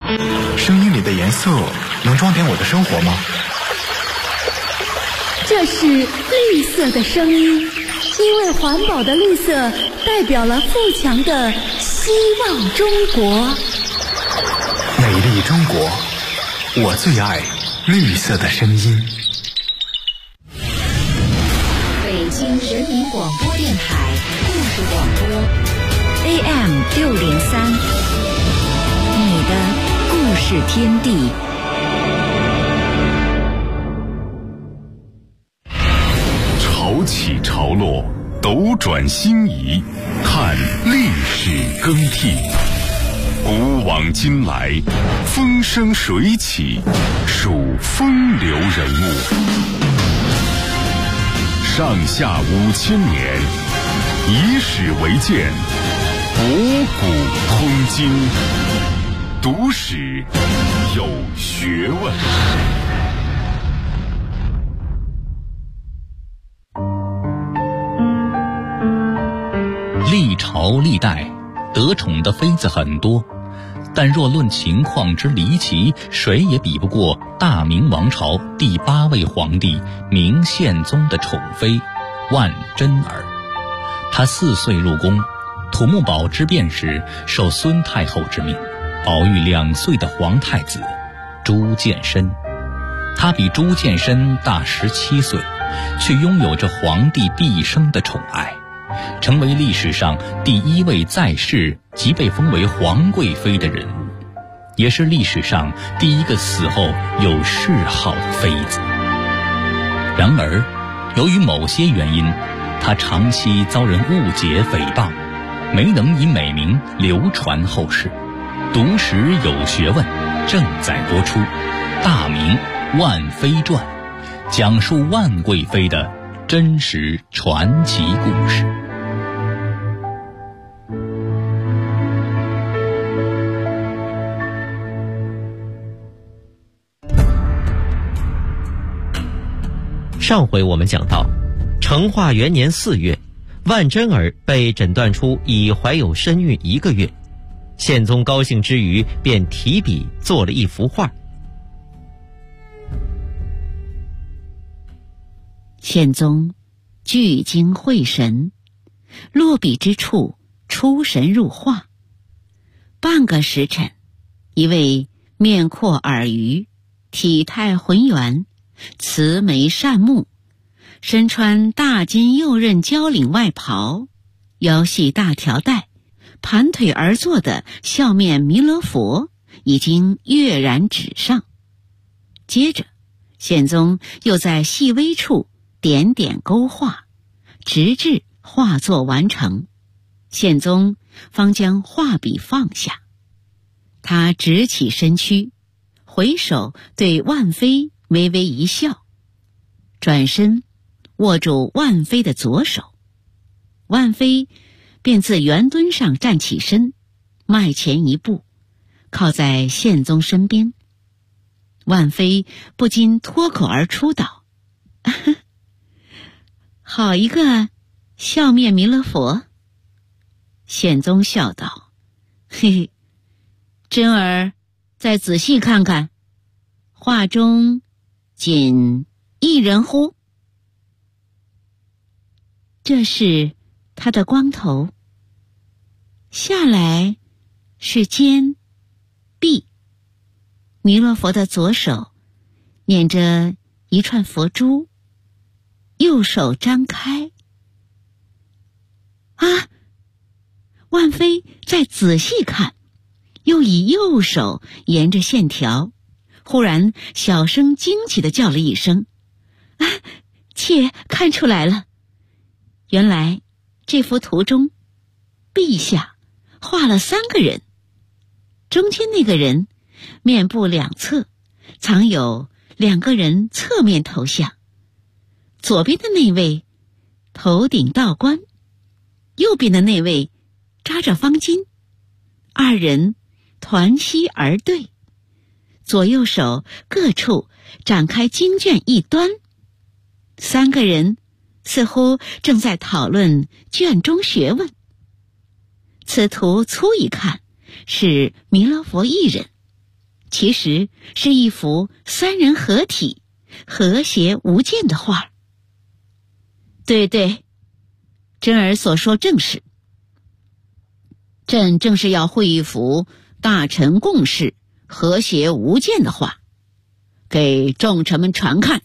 声音里的颜色能装点我的生活吗？ 这是绿色的声音，因为环保的绿色代表了富强的希望中国。 美丽中国，我最爱绿色的声音。 北京人民广播电台故事广播 AM603，你的故事天地。 潮起潮落，斗转星移，看历史更替。古往今来，风生水起，数风流人物。上下5000年，以史为鉴，博古通今，读史有学问。 历朝历代得宠的妃子很多，但若论情况之离奇，谁也比不过大明王朝第8位皇帝明宪宗的宠妃万贞儿。她4岁入宫，土木堡之变时受孙太后之命，保育2岁的皇太子朱见深。她比朱见深大17岁，却拥有着皇帝毕生的宠爱，成为历史上第1位在世即被封为皇贵妃的人物，也是历史上第1个死后有谥号的妃子。然而，由于某些原因，她长期遭人误解诽谤，没能以美名流传后世。读史有学问正在播出《大明万妃传》，讲述万贵妃的真实传奇故事。 上回我们讲到，成化元年4月，万贞儿被诊断出已怀有身孕1个月。宪宗高兴之余，便提笔做了一幅画。 宪宗聚精会神，落笔之处出神入化。半个时辰，一位面阔耳鱼、体态浑圆、慈眉善目，身穿大金右衽交领外袍，腰系大条带，盘腿而坐的笑面弥勒佛已经跃然纸上。接着，宪宗又在细微处点点勾画，直至画作完成，宪宗方将画笔放下。他直起身躯，回首对万妃微微一笑，转身握住万妃的左手，万妃便自圆墩上站起身，迈前一步，靠在宪宗身边。万妃不禁脱口而出道：好一个笑面弥勒佛。宪宗笑道：嘿嘿，贞儿再仔细看看，画中仅1人乎？这是他的光头，下来是肩臂，弥勒佛的左手捻着一串佛珠，右手张开。啊！万妃再仔细看，又以右手沿着线条，忽然小声惊奇地叫了一声：啊，妾看出来了，原来这幅图中陛下画了3个人，中间那个人面部两侧藏有2个人侧面头像，左边的那位头顶道冠，右边的那位扎着方巾，2人团膝而对，左右手各处展开经卷一端，3个人似乎正在讨论卷中学问。此图粗一看是弥勒佛1人， 其实是一幅三人合体、和谐无间的画。对，珍儿所说正是。朕正是要绘一幅大臣共事、和谐无间的画，给众臣们传看。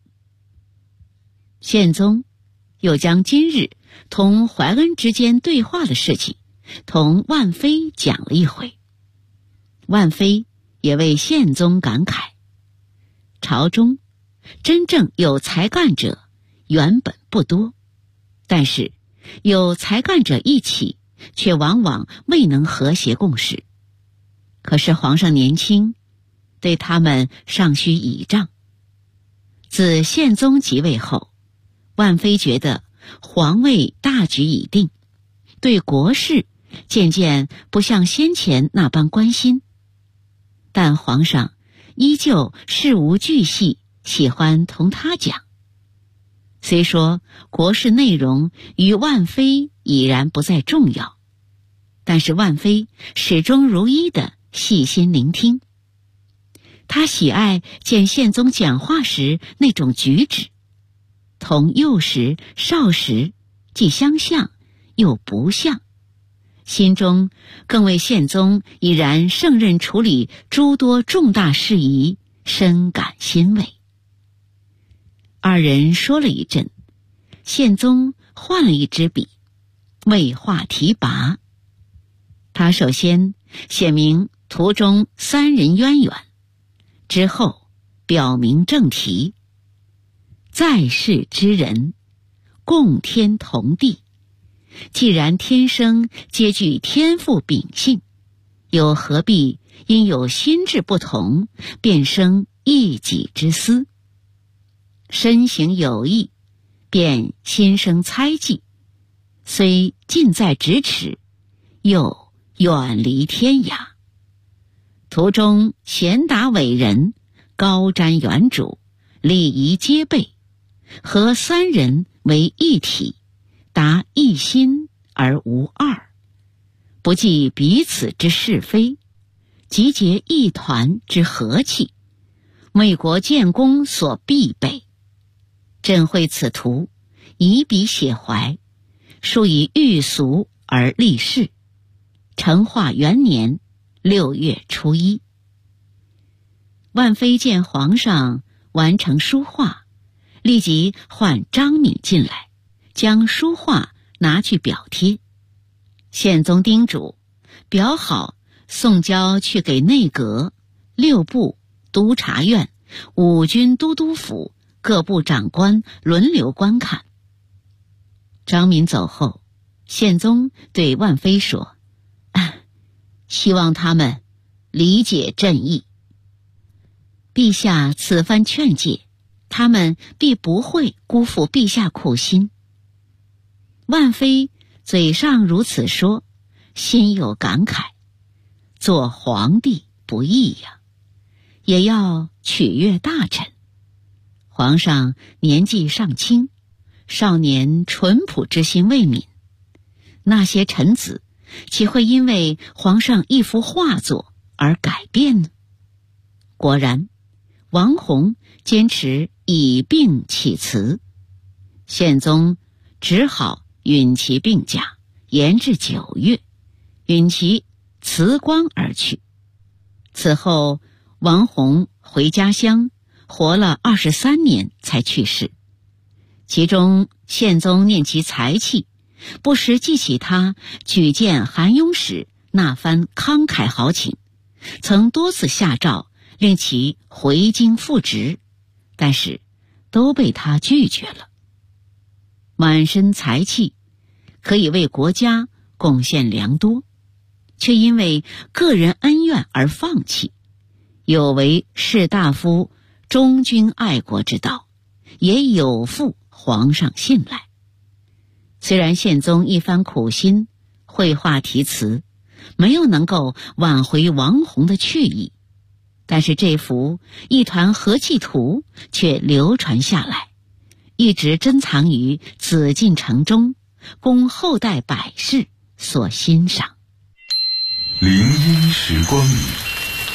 宪宗又将今日同怀恩之间对话的事情同万妃讲了一回。万妃也为宪宗感慨，朝中真正有才干者原本不多，但是有才干者一起，却往往未能和谐共事。可是皇上年轻，对他们尚需倚仗。自宪宗即位后，万妃觉得皇位大局已定，对国事渐渐不像先前那般关心。但皇上依旧事无巨细，喜欢同他讲。虽说国事内容于万妃已然不再重要，但是万妃始终如一地细心聆听。她喜爱见宪宗讲话时那种举止，同幼时、少时既相像又不像，心中更为宪宗已然胜任处理诸多重大事宜深感欣慰。二人说了一阵，宪宗换了一支笔，为画题跋。他首先写明图中三人渊源，之后表明正题：在世之人，共天同地，既然天生皆具天赋秉性，又何必因有心智不同，便生一己之私？身行有异，便心生猜忌，虽近在咫尺，又远离天涯。图中贤达伟人，高瞻远瞩，礼仪皆备，和三人为一体，达一心而无二，不计彼此之是非，集结一团之和气，为国建功所必备。朕绘此图，以笔写怀，数以御俗而立誓。成化元年6月初1。万妃见皇上完成书画，立即唤张敏进来，将书画拿去表贴。宪宗叮嘱，裱好送交去给内阁、六部、督察院、五军都督府各部长官轮流观看。张敏走后，宪宗对万妃说：希望他们理解朕意。陛下此番劝诫，他们必不会辜负陛下苦心。万妃嘴上如此说，心有感慨，做皇帝不易呀，也要取悦大臣。皇上年纪尚轻，少年淳朴之心未泯，那些臣子岂会因为皇上一幅画作而改变呢？果然，王弘坚持以病起辞，宪宗只好允其病假，延至9月，允其辞官而去。此后，王弘回家乡，活了23年才去世。其中，宪宗念其才气，不时记起他举荐韩雍时那番慷慨豪情，曾多次下诏令其回京复职，但是都被他拒绝了。满身才气，可以为国家贡献良多，却因为个人恩怨而放弃，有违士大夫忠君爱国之道，也有负皇上信赖。虽然宪宗一番苦心，绘画题词，没有能够挽回王弘的去意，但是这幅一团和气图却流传下来，一直珍藏于紫禁城中，供后代百世所欣赏。 林荫时光里，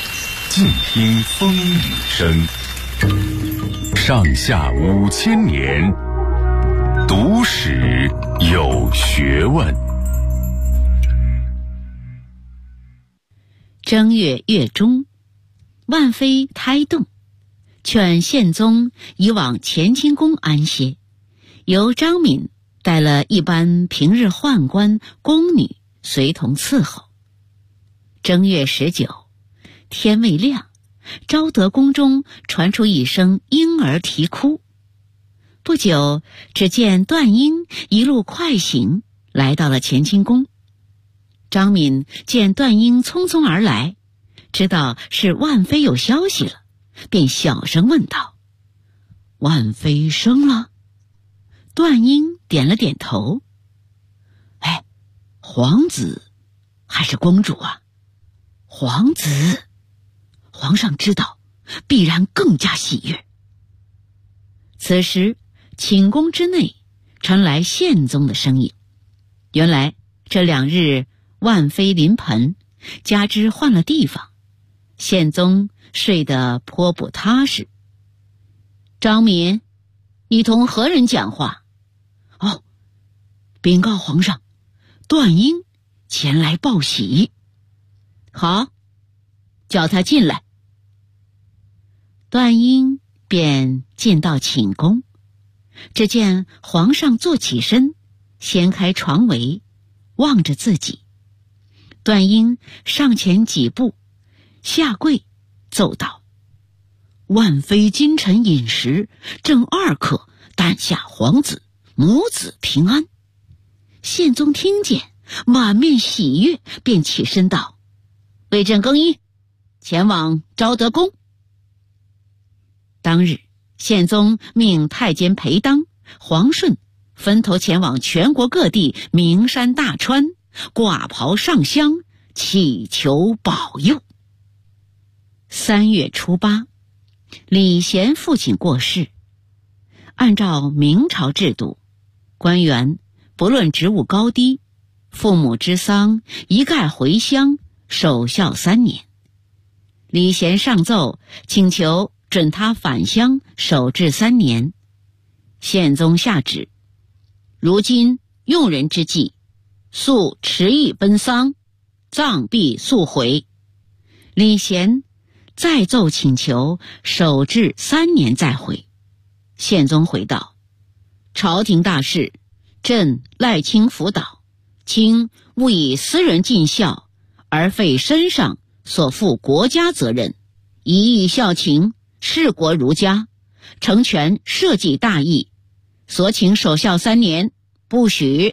静听风雨声。上下5000年，读史有学问。 正月月中，万妃胎动，劝宪宗移往乾清宫安歇，由张敏带了一班平日宦官宫女随同伺候。正月19，天未亮，昭德宫中传出一声婴儿啼哭。不久，只见段英一路快行，来到了乾清宫。张敏见段英匆匆而来，知道是万妃有消息了，便小声问道：“万妃生了？”段英点了点头。“皇子还是公主啊？”“皇子，皇上知道，必然更加喜悦。”此时，寝宫之内传来宪宗的声音。原来这2日万妃临盆，加之换了地方，宪宗睡得颇不踏实。“张敏，你同何人讲话？”“禀告皇上，段英前来报喜。”“好，叫他进来。”段英便进到寝宫，只见皇上坐起身，掀开床围，望着自己。段英上前几步，下跪奏道：“万妃今晨饮食，正2刻，诞下皇子，母子平安。”宪宗听见，满面喜悦，便起身道：“为朕更衣，前往昭德宫。”当日，宪宗命太监裴当、黄顺分头前往全国各地名山大川，挂袍上香，祈求保佑。3月初8，李贤父亲过世。按照明朝制度，官员不论职务高低，父母之丧一概回乡守孝3年。李贤上奏请求准他返乡守制3年。宪宗下旨：如今用人之际，速迟役奔丧，葬必速回。李贤再奏请求守制3年再回。宪宗回道：朝廷大事，朕赖卿辅导，卿勿以私人尽孝，而废身上所负国家责任，一意孝情，事国如家，成全社稷大义，所请守孝3年，不许。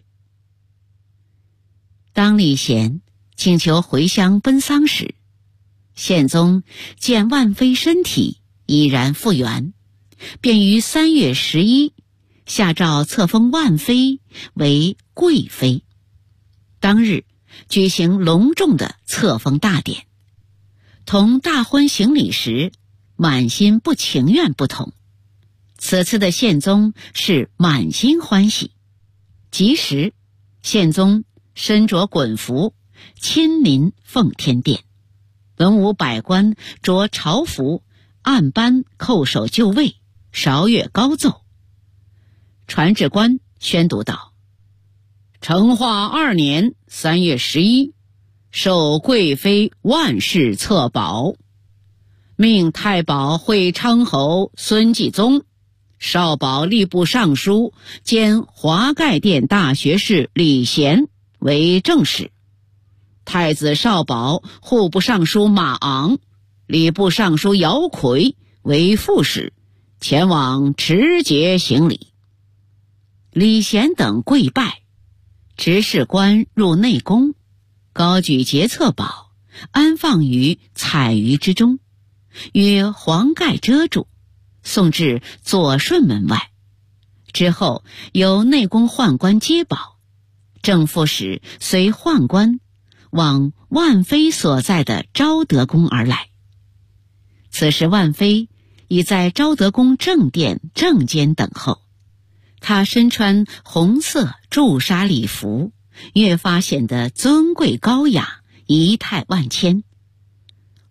当李贤请求回乡奔丧时，宪宗见万妃身体已然复原，便于3月11下诏册封万妃为贵妃。当日举行隆重的册封大典，同大婚行礼时满心不情愿不同，此次的宪宗是满心欢喜。即时，宪宗身着衮服，亲临奉天殿，文武百官着朝服，按班叩首就位，韶乐高奏。传旨官宣读道：成化2年3月11，授贵妃万世册宝，命太保会昌侯孙继宗、少保吏部尚书兼华盖殿大学士李贤为正使，太子少保户部尚书马昂、礼部尚书姚奎为副使，前往持节行礼。李贤等跪拜，执事官入内宫，高举节册宝，安放于彩鱼之中，与黄盖遮住，送至左顺门外。之后由内宫宦官接宝，正副使随宦官往万妃所在的昭德宫而来。此时万妃已在昭德宫正殿正间等候，她身穿红色朱纱礼服，越发显得尊贵高雅，仪态万千。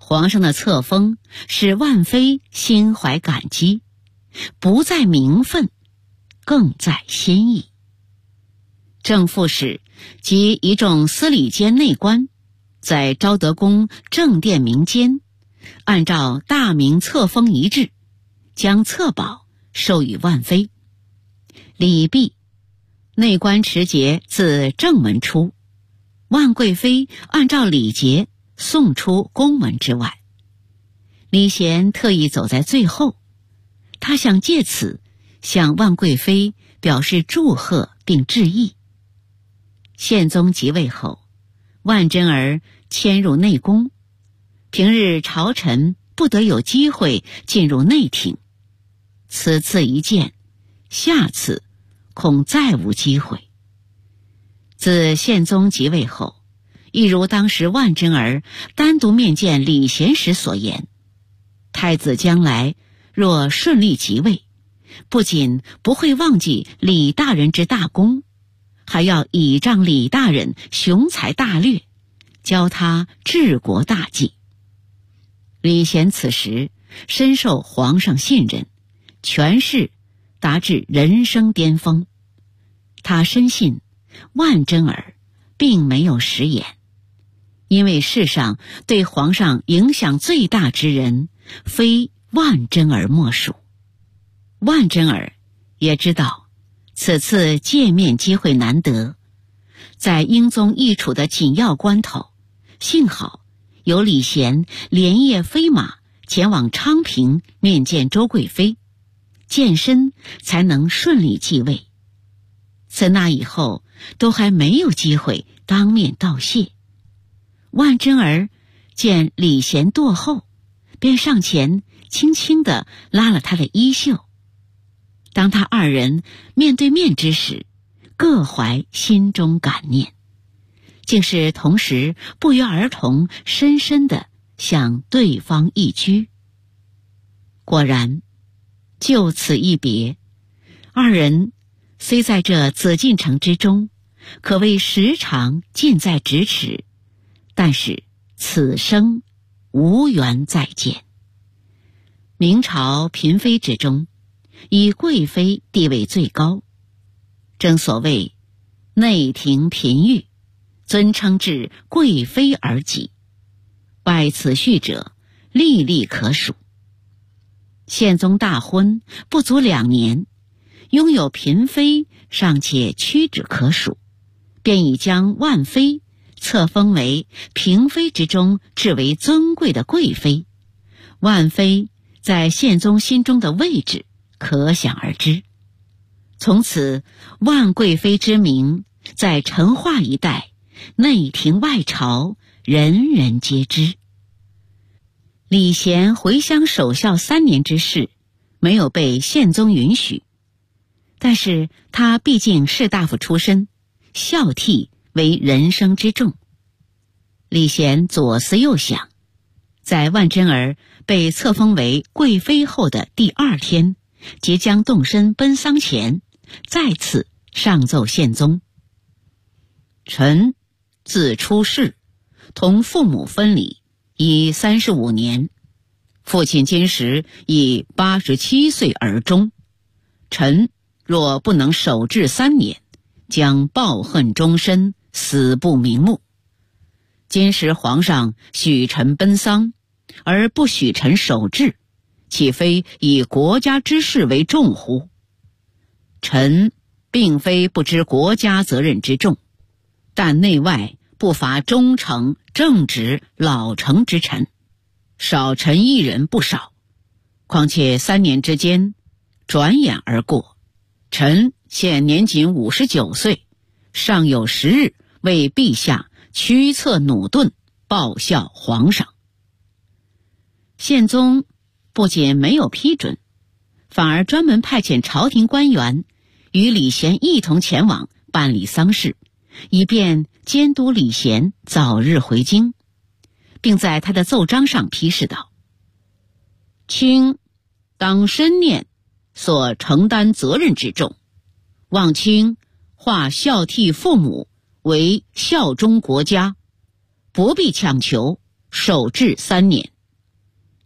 皇上的册封使万妃心怀感激，不在名分，更在心意。正副使及一众司礼监内官在昭德宫正殿明间，按照大明册封遗制，将册宝授予万妃。礼毕，内官持节自正门出，万贵妃按照礼节送出宫门之外。李贤特意走在最后，他想借此向万贵妃表示祝贺并致意。宪宗即位后，万贞儿迁入内宫，平日朝臣不得有机会进入内廷，此次一见，下次恐再无机会。自宪宗即位后，一如当时万贞儿单独面见李贤时所言，太子将来若顺利即位，不仅不会忘记李大人之大功，还要倚仗李大人雄才大略，教他治国大计。李贤此时深受皇上信任，权势达至人生巅峰。他深信万贞儿并没有食言，因为世上对皇上影响最大之人，非万贞儿莫属。万贞儿也知道此次见面机会难得，在英宗易处的紧要关头，幸好有李贤连夜飞马前往昌平面见周贵妃，健身才能顺利继位。自那以后都还没有机会当面道谢。万贞儿见李贤堕后，便上前轻轻地拉了他的衣袖。当他二人面对面之时，各怀心中感念，竟是同时不约而同深深地向对方一居。果然，就此一别，二人虽在这紫禁城之中，可谓时常近在咫尺，但是此生无缘再见。明朝嫔妃之中，以贵妃地位最高，正所谓内廷嫔御，尊称至贵妃而己，拜此序者历历可数。宪宗大婚不足2年，拥有嫔妃尚且屈指可数，便已将万妃册封为嫔妃之中至为尊贵的贵妃。万妃在宪宗心中的位置可想而知。从此万贵妃之名在成化一带内廷外朝人人皆知。李贤回乡守孝3年之事没有被宪宗允许，但是他毕竟士大夫出身，孝悌为人生之重。李贤左思右想，在万贞儿被册封为贵妃后的第2天，即将动身奔丧前，再次上奏宪宗：臣自出世，同父母分离已35年，父亲今时已87岁而终，臣若不能守制3年，将抱恨终身，死不瞑目。今时皇上许臣奔丧，而不许臣守制，岂非以国家之事为重乎？臣并非不知国家责任之重，但内外不乏忠诚正直老成之臣，少臣一人不少。况且3年之间转眼而过，臣现年仅59岁，尚有时日为陛下驱策弩盾，报效皇上。宪宗不仅没有批准，反而专门派遣朝廷官员与李贤一同前往办理丧事，以便监督李贤早日回京，并在他的奏章上批示道：卿当深念所承担责任之重，望卿化孝悌父母为效忠国家，不必强求守制3年，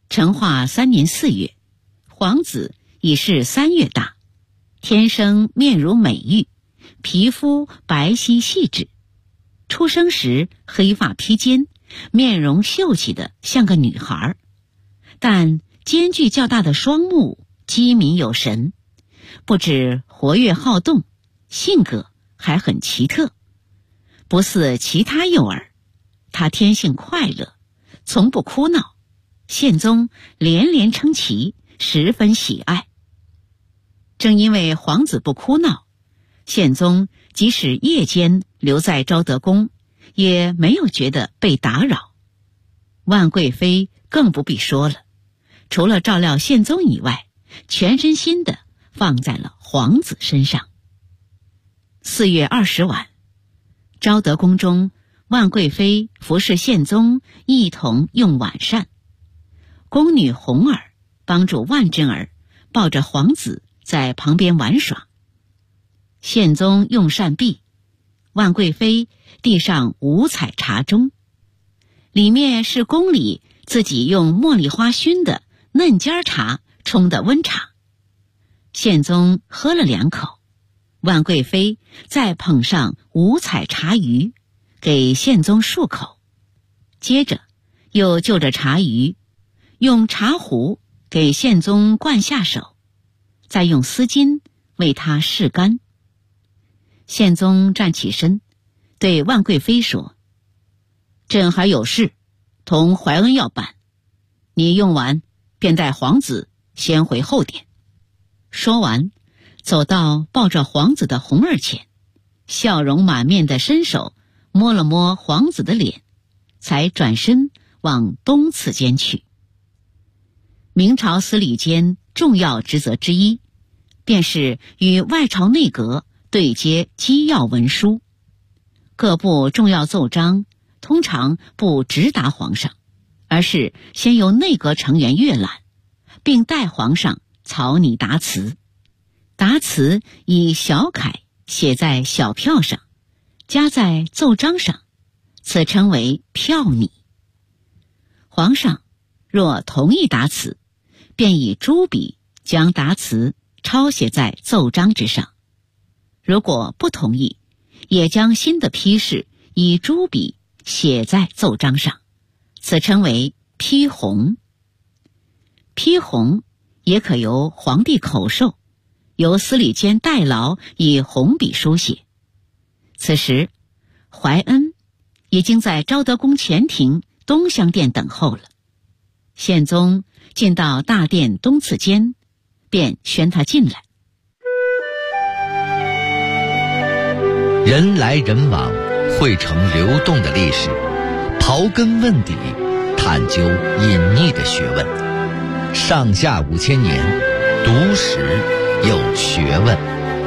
成化3年4月，皇子已是3月大，天生面如美玉，皮肤白皙细致。出生时黑发披肩，面容秀气的像个女孩，但间距较大的双目机敏有神，不止活跃好动，性格还很奇特。不似其他幼儿，他天性快乐，从不哭闹，宪宗连连称奇，十分喜爱。正因为皇子不哭闹，宪宗即使夜间留在昭德宫，也没有觉得被打扰。万贵妃更不必说了，除了照料宪宗以外，全身心的放在了皇子身上。4月20晚，昭德宫中，万贵妃服侍宪宗一同用晚膳，宫女红儿帮助万贞儿抱着皇子在旁边玩耍。宪宗用膳毕，万贵妃递上五彩茶盅，里面是宫里自己用茉莉花熏的嫩尖茶冲的温茶。宪宗喝了2口，万贵妃再捧上五彩茶盂给宪宗漱口，接着又就着茶盂用茶壶给宪宗灌下手，再用丝巾为他拭干。宪宗站起身对万贵妃说：“朕还有事同怀恩要办，你用完便带皇子先回后殿。”说完，走到抱着皇子的红儿前，笑容满面的伸手摸了摸皇子的脸，才转身往东次间去。明朝司礼监重要职责之一，便是与外朝内阁对接机要文书。各部重要奏章通常不直达皇上，而是先由内阁成员阅览，并代皇上草拟答词。答词以小楷写在小票上，夹在奏章上，此称为票拟。皇上若同意答词，便以朱笔将答词抄写在奏章之上；如果不同意，也将新的批示以朱笔写在奏章上，此称为批红。批红也可由皇帝口授，由司礼监代劳以红笔书写。此时怀恩已经在昭德宫前庭东厢殿等候了。宪宗进到大殿东次间，便宣他进来。 人来人往，汇成流动的历史，刨根问底，探究隐匿的学问。上下5000年，读史有学问。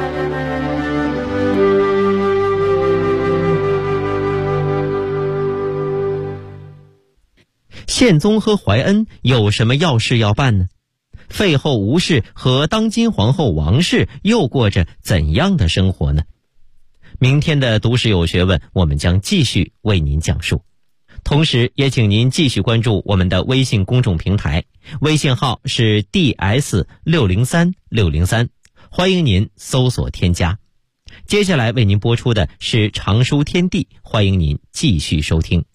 宪宗和怀恩有什么要事要办呢？废后吴氏和当今皇后王氏又过着怎样的生活呢？明天的读史有学问，我们将继续为您讲述。同时也请您继续关注我们的微信公众平台，微信号是 DS603603，欢迎您搜索添加。接下来为您播出的是常书天地，欢迎您继续收听。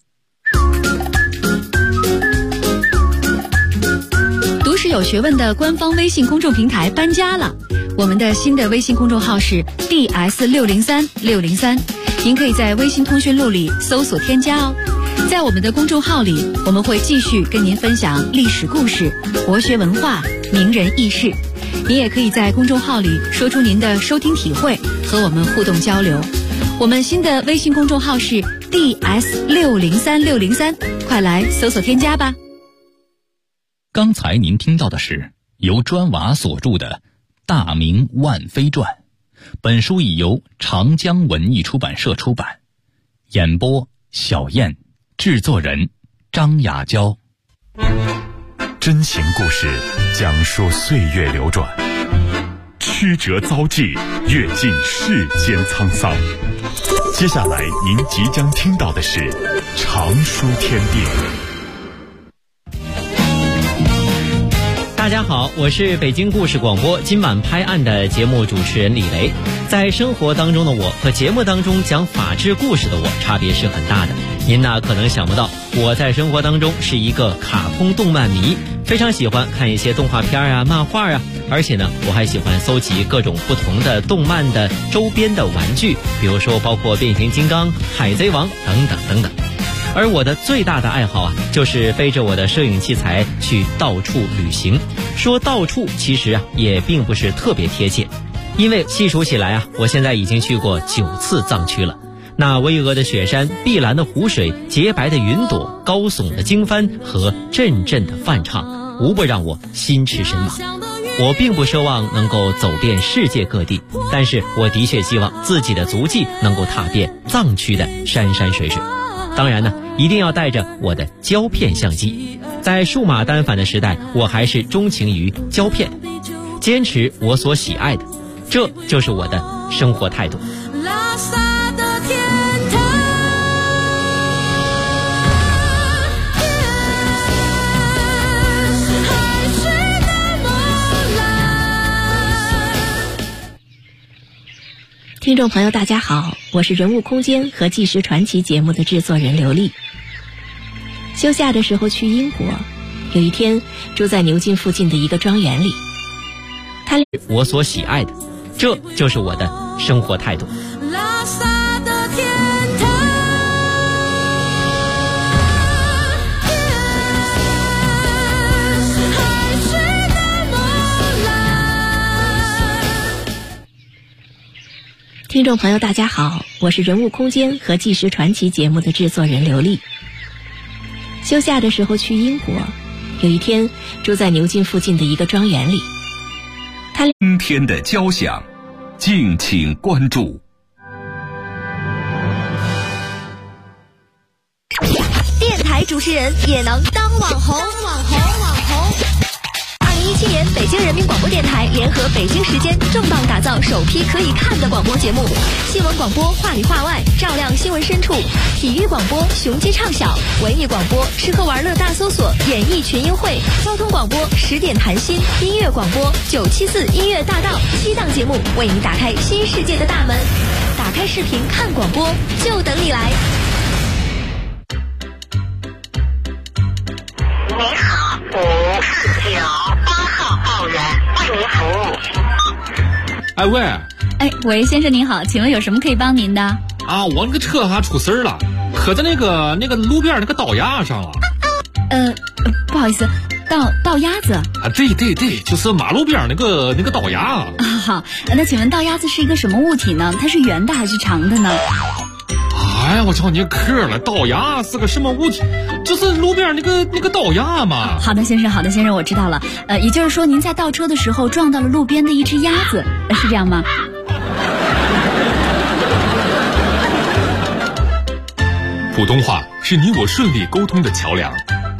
读史有学问的官方微信公众平台搬家了，我们的新的微信公众号是 DS603603，您可以在微信通讯录里搜索添加哦。在我们的公众号里，我们会继续跟您分享历史故事、国学文化、名人轶事。您也可以在公众号里说出您的收听体会，和我们互动交流。我们新的微信公众号是 DS603603，快来搜索添加吧。 刚才您听到的是由砖瓦所著的《大明万妃传》，本书已由长江文艺出版社出版。演播小燕，制作人张雅娇。 真情故事讲述岁月流转，曲折遭际，阅尽世间沧桑。接下来您即将听到的是常书天地。 大家好，我是北京故事广播今晚拍案的节目主持人李雷。在生活当中的我和节目当中讲法治故事的我差别是很大的。您呢可能想不到，我在生活当中是一个卡通动漫迷，非常喜欢看一些动画片啊、漫画啊，而且呢我还喜欢搜集各种不同的动漫的周边的玩具，比如说包括变形金刚、海贼王等等等等。而我的最大的爱好啊，就是背着我的摄影器材去到处旅行。说到处其实啊也并不是特别贴切，因为细数起来啊，我现在已经去过9次藏区了。那巍峨的雪山、碧蓝的湖水、洁白的云朵、高耸的经幡和阵阵的梵唱，无不让我心驰神往。我并不奢望能够走遍世界各地，但是我的确希望自己的足迹能够踏遍藏区的山山水水。当然呢，一定要带着我的胶片相机。在数码单反的时代，我还是钟情于胶片，坚持我所喜爱的，这就是我的生活态度。 拉萨的天堂，海水那么蓝。 听众朋友大家好，我是人物空间和纪实传奇节目的制作人刘丽。休假的时候去英国，有一天住在牛津附近的一个庄园里， 我所喜爱的，这就是我的生活态度。 拉萨的天堂，海水那么蓝。 听众朋友大家好，我是人物空间和纪实传奇节目的制作人刘丽。休假的时候去英国，有一天住在牛津附近的一个庄园里， 今天的交响，敬请关注。 电台主持人也能当网红。2017年，北京人民广播电台联合北京时间重磅打造首批可以看的广播节目：新闻广播话里话外，照亮新闻深处；体育广播雄鸡唱晓；文艺广播吃喝玩乐大搜索，演艺群英会；交通广播10点谈心；音乐广播974音乐大道。7档节目为你打开新世界的大门。打开视频看广播，就等你来。 你好，549号报员为您服务。 喂，先生您好，请问有什么可以帮您的？ 啊，我那个车还出事了，磕在那个路边那个道牙上了。 不好意思，道鸭子啊，对，就是马路边那个道牙啊。 好，那请问道鸭子是一个什么物体呢？它是圆的还是长的呢？ 哎呀，我叫你磕了，道牙是个什么物体？就是路边那个道牙嘛。 好的，先生，我知道了。也就是说您在倒车的时候撞到了路边的一只鸭子，是这样吗？ 普通话是你我顺利沟通的桥梁，